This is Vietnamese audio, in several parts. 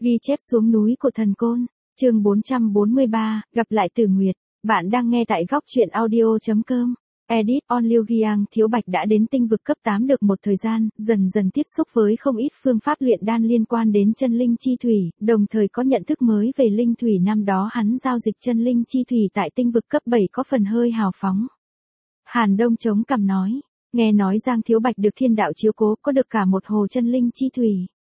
Ghi chép xuống núi của thần côn, chương 443, gặp lại Tử Nguyệt. Bạn đang nghe tại góc truyện audio.com. Edit on Liu Giang. Thiếu Bạch đã đến tinh vực cấp 8 được một thời gian, dần dần tiếp xúc với không ít phương pháp luyện đan liên quan đến chân linh chi thủy, đồng thời có nhận thức mới về linh thủy. Năm đó hắn giao dịch chân linh chi thủy tại tinh vực cấp 7 có phần hơi hào phóng. Hàn Đông chống cằm nói, nghe nói Giang Thiếu Bạch được thiên đạo chiếu cố, có được cả một hồ chân linh chi thủy.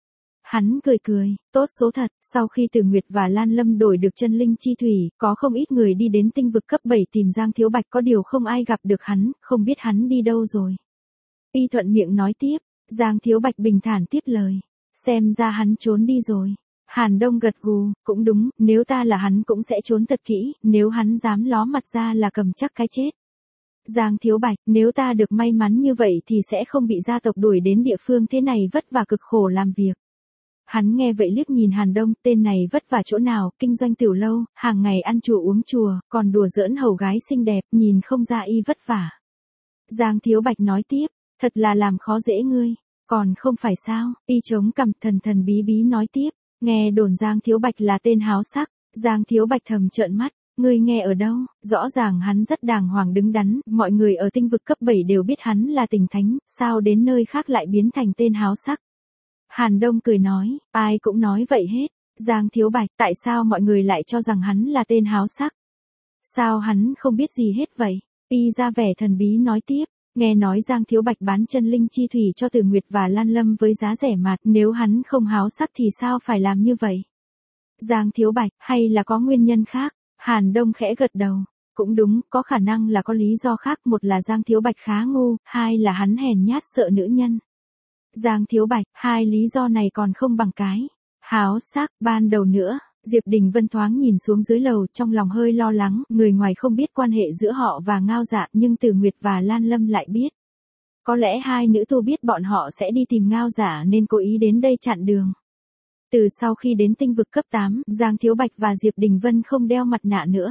Hắn cười cười, tốt số thật, sau khi Tử Nguyệt và Lan Lâm đổi được chân linh chi thủy, có không ít người đi đến tinh vực cấp 7 tìm Giang Thiếu Bạch, có điều không ai gặp được hắn, không biết hắn đi đâu rồi. Y thuận miệng nói tiếp, Giang Thiếu Bạch bình thản tiếp lời, xem ra hắn trốn đi rồi. Hàn Đông gật gù, cũng đúng, nếu ta là hắn cũng sẽ trốn thật kỹ, nếu hắn dám ló mặt ra là cầm chắc cái chết. Giang Thiếu Bạch, nếu ta được may mắn như vậy thì sẽ không bị gia tộc đuổi đến địa phương thế này vất vả cực khổ làm việc. Hắn nghe vậy liếc nhìn Hàn Đông, tên này vất vả chỗ nào, kinh doanh tiểu lâu, hàng ngày ăn chùa uống chùa, còn đùa giỡn hầu gái xinh đẹp, nhìn không ra y vất vả. Giang Thiếu Bạch nói tiếp, thật là làm khó dễ ngươi, còn không phải sao, y chống cằm thần thần bí bí nói tiếp, nghe đồn Giang Thiếu Bạch là tên háo sắc. Giang Thiếu Bạch thầm trợn mắt, ngươi nghe ở đâu, rõ ràng hắn rất đàng hoàng đứng đắn, mọi người ở tinh vực cấp 7 đều biết hắn là tình thánh, sao đến nơi khác lại biến thành tên háo sắc. Hàn Đông cười nói, ai cũng nói vậy hết. Giang Thiếu Bạch, tại sao mọi người lại cho rằng hắn là tên háo sắc? Sao hắn không biết gì hết vậy? Y ra vẻ thần bí nói tiếp, nghe nói Giang Thiếu Bạch bán chân linh chi thủy cho Tử Nguyệt và Lan Lâm với giá rẻ mạt, nếu hắn không háo sắc thì sao phải làm như vậy? Giang Thiếu Bạch, hay là có nguyên nhân khác? Hàn Đông khẽ gật đầu, cũng đúng, có khả năng là có lý do khác, một là Giang Thiếu Bạch khá ngu, hai là hắn hèn nhát sợ nữ nhân. Giang Thiếu Bạch, hai lý do này còn không bằng cái háo sắc. Ban đầu nữa, Diệp Đình Vân thoáng nhìn xuống dưới lầu, trong lòng hơi lo lắng, người ngoài không biết quan hệ giữa họ và Ngao Dạ, nhưng Tử Nguyệt và Lan Lâm lại biết. Có lẽ hai nữ tu biết bọn họ sẽ đi tìm Ngao Dạ nên cố ý đến đây chặn đường. Từ sau khi đến tinh vực cấp 8, Giang Thiếu Bạch và Diệp Đình Vân không đeo mặt nạ nữa.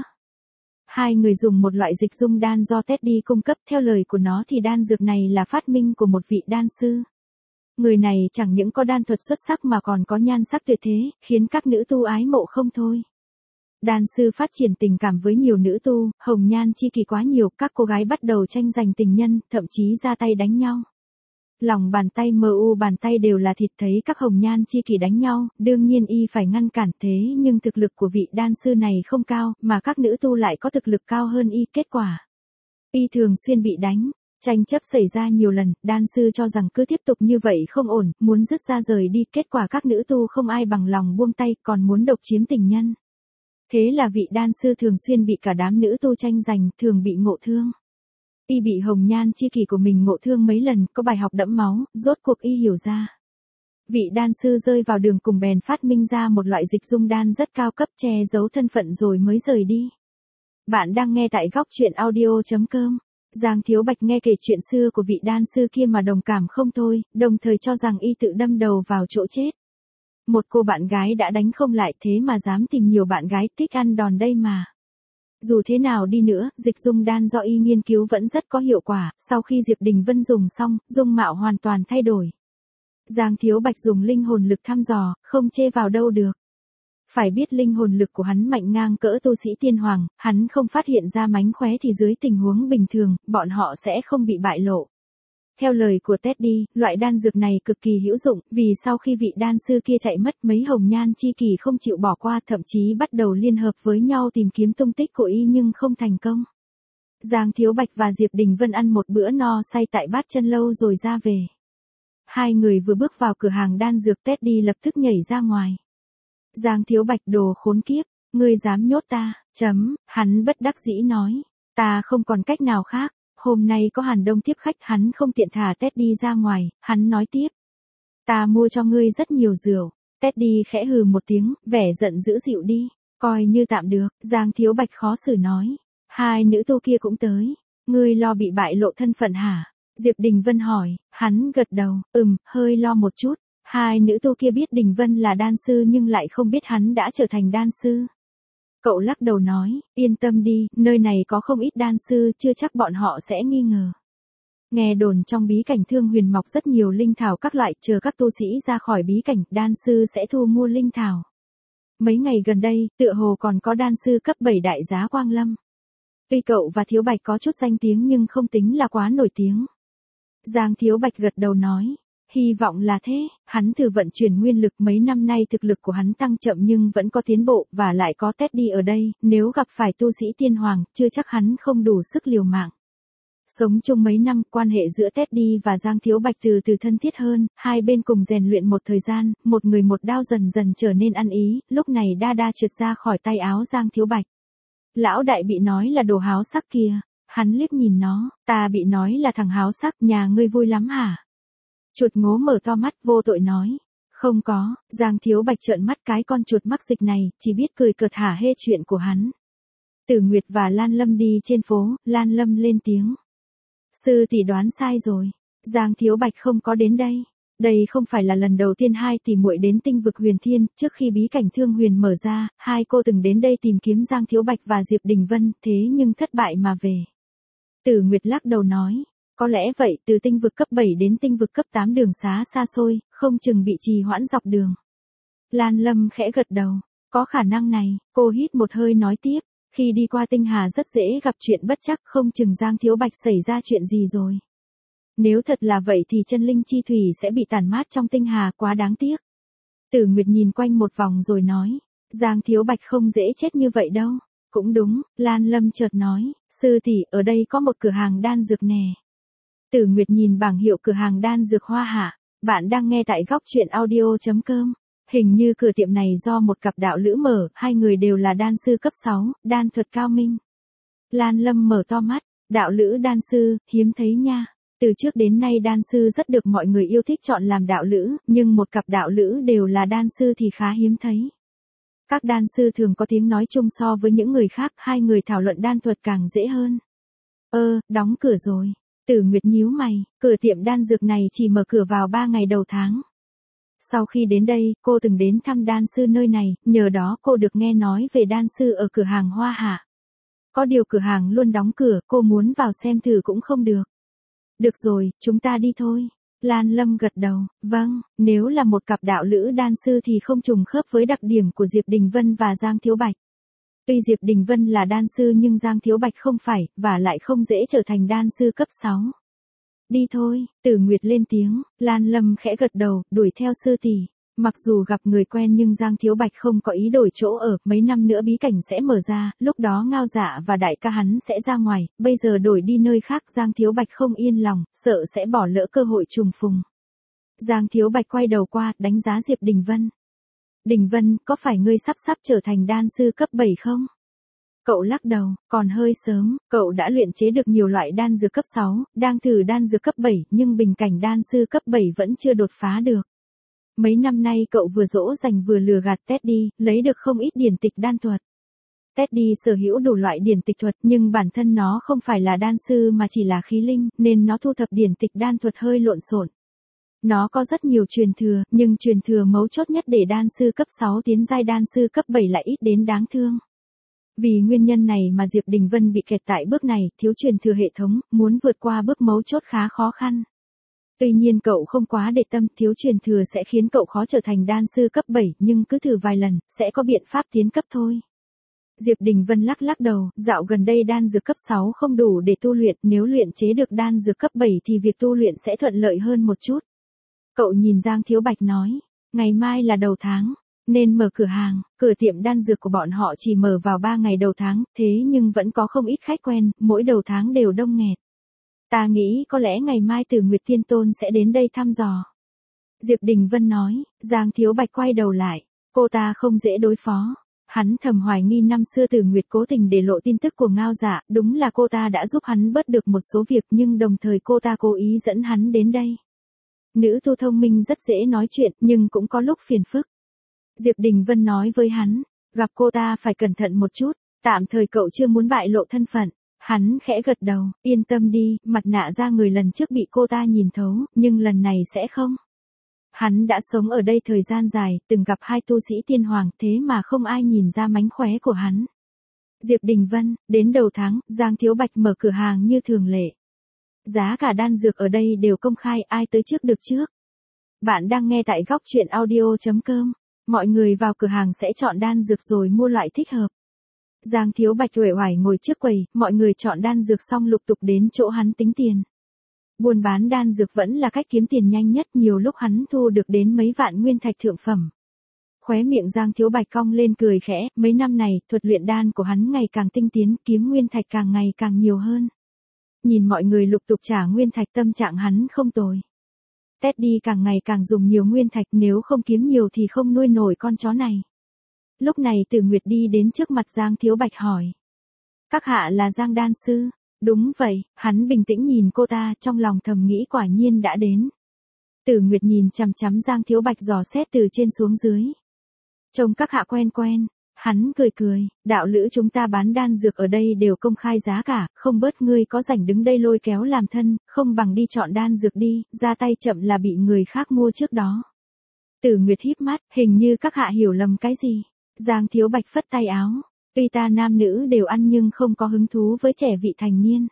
Hai người dùng một loại dịch dung đan do Teddy cung cấp, theo lời của nó thì đan dược này là phát minh của một vị đan sư. Người này chẳng những có đan thuật xuất sắc mà còn có nhan sắc tuyệt thế, khiến các nữ tu ái mộ không thôi. Đan sư phát triển tình cảm với nhiều nữ tu, hồng nhan chi kỷ quá nhiều, các cô gái bắt đầu tranh giành tình nhân, thậm chí ra tay đánh nhau. Lòng bàn tay bàn tay đều là thịt, thấy các hồng nhan chi kỷ đánh nhau, đương nhiên y phải ngăn cản, thế nhưng thực lực của vị đan sư này không cao, mà các nữ tu lại có thực lực cao hơn y, kết quả y thường xuyên bị đánh. Tranh chấp xảy ra nhiều lần, đan sư cho rằng cứ tiếp tục như vậy không ổn, muốn dứt ra rời đi, kết quả các nữ tu không ai bằng lòng buông tay, còn muốn độc chiếm tình nhân. Thế là vị đan sư thường xuyên bị cả đám nữ tu tranh giành, thường bị ngộ thương. Y bị hồng nhan chi kỷ của mình ngộ thương mấy lần, có bài học đẫm máu, rốt cuộc y hiểu ra. Vị đan sư rơi vào đường cùng bèn phát minh ra một loại dịch dung đan rất cao cấp, che giấu thân phận rồi mới rời đi. Bạn đang nghe tại góc truyện audio.com. Giang Thiếu Bạch nghe kể chuyện xưa của vị đan sư kia mà đồng cảm không thôi, đồng thời cho rằng y tự đâm đầu vào chỗ chết. Một cô bạn gái đã đánh không lại, thế mà dám tìm nhiều bạn gái thích ăn đòn đây mà. Dù thế nào đi nữa, dịch dung đan do y nghiên cứu vẫn rất có hiệu quả, sau khi Diệp Đình Vân dùng xong, dung mạo hoàn toàn thay đổi. Giang Thiếu Bạch dùng linh hồn lực thăm dò, không chê vào đâu được. Phải biết linh hồn lực của hắn mạnh ngang cỡ tu sĩ tiên hoàng, hắn không phát hiện ra mánh khóe thì dưới tình huống bình thường, bọn họ sẽ không bị bại lộ. Theo lời của Teddy, loại đan dược này cực kỳ hữu dụng, vì sau khi vị đan sư kia chạy mất, mấy hồng nhan chi kỷ không chịu bỏ qua, thậm chí bắt đầu liên hợp với nhau tìm kiếm tung tích của y nhưng không thành công. Giang Thiếu Bạch và Diệp Đình Vân ăn một bữa no say tại Bát Chân Lâu rồi ra về. Hai người vừa bước vào cửa hàng đan dược, Teddy lập tức nhảy ra ngoài. Giang Thiếu Bạch, đồ khốn kiếp, ngươi dám nhốt ta, hắn bất đắc dĩ nói, ta không còn cách nào khác, hôm nay có Hàn Đông tiếp khách, hắn không tiện thả Teddy ra ngoài, hắn nói tiếp. Ta mua cho ngươi rất nhiều rượu. Teddy khẽ hừ một tiếng, vẻ giận dữ dịu đi, coi như tạm được. Giang Thiếu Bạch khó xử nói, hai nữ tu kia cũng tới, ngươi lo bị bại lộ thân phận hả? Diệp Đình Vân hỏi, hắn gật đầu, hơi lo một chút. Hai nữ tu kia biết Đình Vân là đan sư nhưng lại không biết hắn đã trở thành đan sư. Cậu lắc đầu nói, yên tâm đi, nơi này có không ít đan sư, chưa chắc bọn họ sẽ nghi ngờ. Nghe đồn trong bí cảnh Thương Huyền mọc rất nhiều linh thảo các loại, chờ các tu sĩ ra khỏi bí cảnh, đan sư sẽ thu mua linh thảo. Mấy ngày gần đây, tựa hồ còn có đan sư cấp 7 đại giá Quang Lâm. Tuy cậu và Thiếu Bạch có chút danh tiếng nhưng không tính là quá nổi tiếng. Giang Thiếu Bạch gật đầu nói. Hy vọng là thế, hắn thử vận chuyển nguyên lực mấy năm nay thực lực của hắn tăng chậm nhưng vẫn có tiến bộ, và lại có Teddy ở đây, nếu gặp phải tu sĩ tiên hoàng, chưa chắc hắn không đủ sức liều mạng. Sống chung mấy năm, quan hệ giữa Teddy và Giang Thiếu Bạch từ từ thân thiết hơn, hai bên cùng rèn luyện một thời gian, một người một đao dần dần trở nên ăn ý, lúc này đa trượt ra khỏi tay áo Giang Thiếu Bạch. Lão đại bị nói là đồ háo sắc kia, hắn liếc nhìn nó, ta bị nói là thằng háo sắc, nhà ngươi vui lắm hả? Chuột ngố mở to mắt vô tội nói. Không có, Giang Thiếu Bạch trợn mắt cái con chuột mắc dịch này, chỉ biết cười cợt hả hê chuyện của hắn. Tử Nguyệt và Lan Lâm đi trên phố, Lan Lâm lên tiếng. Sư tỷ đoán sai rồi, Giang Thiếu Bạch không có đến đây. Đây không phải là lần đầu tiên hai tỷ muội đến tinh vực Huyền Thiên, trước khi bí cảnh Thương Huyền mở ra, hai cô từng đến đây tìm kiếm Giang Thiếu Bạch và Diệp Đình Vân, thế nhưng thất bại mà về. Tử Nguyệt lắc đầu nói. Có lẽ vậy, từ tinh vực cấp 7 đến tinh vực cấp 8 đường xá xa xôi, không chừng bị trì hoãn dọc đường. Lan Lâm khẽ gật đầu, có khả năng này, cô hít một hơi nói tiếp, khi đi qua tinh hà rất dễ gặp chuyện bất chắc, không chừng Giang Thiếu Bạch xảy ra chuyện gì rồi. Nếu thật là vậy thì chân linh chi thủy sẽ bị tàn mát trong tinh hà, quá đáng tiếc. Tử Nguyệt nhìn quanh một vòng rồi nói, Giang Thiếu Bạch không dễ chết như vậy đâu. Cũng đúng, Lan Lâm chợt nói, sư tỷ, ở đây có một cửa hàng đan dược nè. Tử Nguyệt nhìn bảng hiệu cửa hàng đan dược Hoa Hạ, bạn đang nghe tại góc truyện audio.com. Hình như cửa tiệm này do một cặp đạo lữ mở, hai người đều là đan sư cấp 6, đan thuật cao minh. Lan Lâm mở to mắt, đạo lữ đan sư, hiếm thấy nha. Từ trước đến nay đan sư rất được mọi người yêu thích chọn làm đạo lữ, nhưng một cặp đạo lữ đều là đan sư thì khá hiếm thấy. Các đan sư thường có tiếng nói chung so với những người khác, hai người thảo luận đan thuật càng dễ hơn. Đóng cửa rồi. Tử Nguyệt nhíu mày, cửa tiệm đan dược này chỉ mở cửa vào 3 ngày đầu tháng. Sau khi đến đây, cô từng đến thăm đan sư nơi này, nhờ đó cô được nghe nói về đan sư ở cửa hàng Hoa Hạ. Có điều cửa hàng luôn đóng cửa, cô muốn vào xem thử cũng không được. Được rồi, chúng ta đi thôi. Lan Lâm gật đầu, vâng, nếu là một cặp đạo lữ đan sư thì không trùng khớp với đặc điểm của Diệp Đình Vân và Giang Thiếu Bạch. Tuy Diệp Đình Vân là đan sư nhưng Giang Thiếu Bạch không phải, và lại không dễ trở thành đan sư cấp 6. Đi thôi, Tử Nguyệt lên tiếng, Lan Lâm khẽ gật đầu, đuổi theo sư tỷ. Mặc dù gặp người quen nhưng Giang Thiếu Bạch không có ý đổi chỗ ở, mấy năm nữa bí cảnh sẽ mở ra, lúc đó Ngao Dạ và đại ca hắn sẽ ra ngoài, bây giờ đổi đi nơi khác Giang Thiếu Bạch không yên lòng, sợ sẽ bỏ lỡ cơ hội trùng phùng. Giang Thiếu Bạch quay đầu qua, đánh giá Diệp Đình Vân. Đình Vân, có phải ngươi sắp trở thành đan sư cấp 7 không? Cậu lắc đầu, còn hơi sớm, cậu đã luyện chế được nhiều loại đan dược cấp 6, đang thử đan dược cấp 7, nhưng bình cảnh đan sư cấp 7 vẫn chưa đột phá được. Mấy năm nay cậu vừa dỗ dành vừa lừa gạt Teddy, lấy được không ít điển tịch đan thuật. Teddy sở hữu đủ loại điển tịch thuật, nhưng bản thân nó không phải là đan sư mà chỉ là khí linh, nên nó thu thập điển tịch đan thuật hơi lộn xộn. Nó có rất nhiều truyền thừa, nhưng truyền thừa mấu chốt nhất để đan sư cấp 6 tiến giai đan sư cấp 7 lại ít đến đáng thương. Vì nguyên nhân này mà Diệp Đình Vân bị kẹt tại bước này, thiếu truyền thừa hệ thống, muốn vượt qua bước mấu chốt khá khó khăn. Tuy nhiên cậu không quá để tâm, thiếu truyền thừa sẽ khiến cậu khó trở thành đan sư cấp 7, nhưng cứ thử vài lần, sẽ có biện pháp tiến cấp thôi. Diệp Đình Vân lắc đầu, dạo gần đây đan dược cấp 6 không đủ để tu luyện, nếu luyện chế được đan dược cấp 7 thì việc tu luyện sẽ thuận lợi hơn một chút. Cậu nhìn Giang Thiếu Bạch nói, ngày mai là đầu tháng, nên mở cửa hàng, cửa tiệm đan dược của bọn họ chỉ mở vào 3 ngày đầu tháng, thế nhưng vẫn có không ít khách quen, mỗi đầu tháng đều đông nghẹt. Ta nghĩ có lẽ ngày mai Tử Nguyệt Tiên Tôn sẽ đến đây thăm dò. Diệp Đình Vân nói, Giang Thiếu Bạch quay đầu lại, cô ta không dễ đối phó. Hắn thầm hoài nghi năm xưa Tử Nguyệt cố tình để lộ tin tức của Ngao Dạ, đúng là cô ta đã giúp hắn bớt được một số việc nhưng đồng thời cô ta cố ý dẫn hắn đến đây. Nữ tu thông minh rất dễ nói chuyện nhưng cũng có lúc phiền phức. Diệp Đình Vân nói với hắn, gặp cô ta phải cẩn thận một chút, tạm thời cậu chưa muốn bại lộ thân phận. Hắn khẽ gật đầu, yên tâm đi, mặt nạ da người lần trước bị cô ta nhìn thấu, nhưng lần này sẽ không. Hắn đã sống ở đây thời gian dài, từng gặp 2 tu sĩ tiên hoàng, thế mà không ai nhìn ra mánh khóe của hắn. Diệp Đình Vân, đến đầu tháng, Giang Thiếu Bạch mở cửa hàng như thường lệ. Giá cả đan dược ở đây đều công khai, ai tới trước được trước. Bạn đang nghe tại góc truyện audio.com. Mọi người vào cửa hàng sẽ chọn đan dược rồi mua loại thích hợp. Giang Thiếu Bạch uể oải ngồi trước quầy, mọi người chọn đan dược xong lục tục đến chỗ hắn tính tiền. Buôn bán đan dược vẫn là cách kiếm tiền nhanh nhất, nhiều lúc hắn thu được đến mấy vạn nguyên thạch thượng phẩm. Khóe miệng Giang Thiếu Bạch cong lên cười khẽ, mấy năm này, thuật luyện đan của hắn ngày càng tinh tiến, kiếm nguyên thạch càng ngày càng nhiều hơn. Nhìn mọi người lục tục trả nguyên thạch, tâm trạng hắn không tồi. Teddy càng ngày càng dùng nhiều nguyên thạch, nếu không kiếm nhiều thì không nuôi nổi con chó này. Lúc này Tử Nguyệt đi đến trước mặt Giang Thiếu Bạch hỏi. Các hạ là Giang đan sư? Đúng vậy, hắn bình tĩnh nhìn cô ta, trong lòng thầm nghĩ quả nhiên đã đến. Tử Nguyệt nhìn chằm chằm Giang Thiếu Bạch dò xét từ trên xuống dưới. Trông các hạ quen quen, hắn cười cười, đạo lữ chúng ta bán đan dược ở đây đều công khai giá cả, không bớt, ngươi có rảnh đứng đây lôi kéo làm thân, không bằng đi chọn đan dược đi, ra tay chậm là bị người khác mua trước đó. Tử Nguyệt híp mắt, hình như các hạ hiểu lầm cái gì. Giang Thiếu Bạch phất tay áo, tuy ta nam nữ đều ăn nhưng không có hứng thú với trẻ vị thành niên.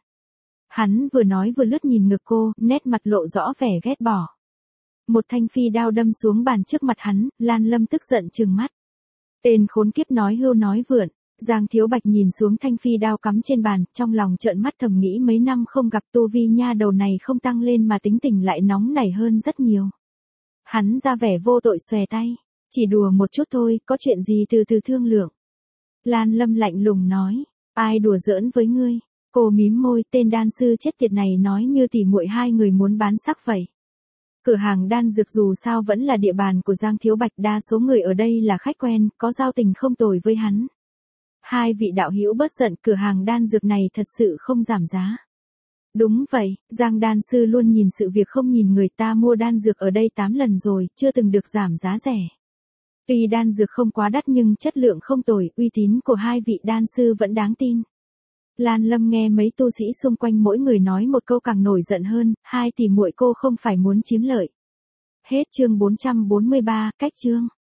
Hắn vừa nói vừa lướt nhìn ngực cô, nét mặt lộ rõ vẻ ghét bỏ. Một thanh phi đao đâm xuống bàn trước mặt hắn, Lan Lâm tức giận trừng mắt. Tên khốn kiếp nói hưu nói vượn. Giang Thiếu Bạch nhìn xuống thanh phi đao cắm trên bàn, trong lòng trợn mắt thầm nghĩ mấy năm không gặp tu vi nha đầu này không tăng lên mà tính tình lại nóng nảy hơn rất nhiều. Hắn ra vẻ vô tội xòe tay. Chỉ đùa một chút thôi, có chuyện gì từ từ thương lượng. Lan Lâm lạnh lùng nói, ai đùa giỡn với ngươi? Cô mím môi, tên đan sư chết tiệt này nói như tỉ muội hai người muốn bán sắc vậy. Cửa hàng đan dược dù sao vẫn là địa bàn của Giang Thiếu Bạch, đa số người ở đây là khách quen, có giao tình không tồi với hắn. Hai vị đạo hữu bớt giận, cửa hàng đan dược này thật sự không giảm giá. Đúng vậy, Giang đan sư luôn nhìn sự việc không nhìn người, ta mua đan dược ở đây 8 lần rồi, chưa từng được giảm giá rẻ. Tuy đan dược không quá đắt nhưng chất lượng không tồi, uy tín của hai vị đan sư vẫn đáng tin. Lan Lâm nghe mấy tu sĩ xung quanh mỗi người nói một câu càng nổi giận hơn, hai tỷ muội cô không phải muốn chiếm lợi. Hết chương 443, cách chương.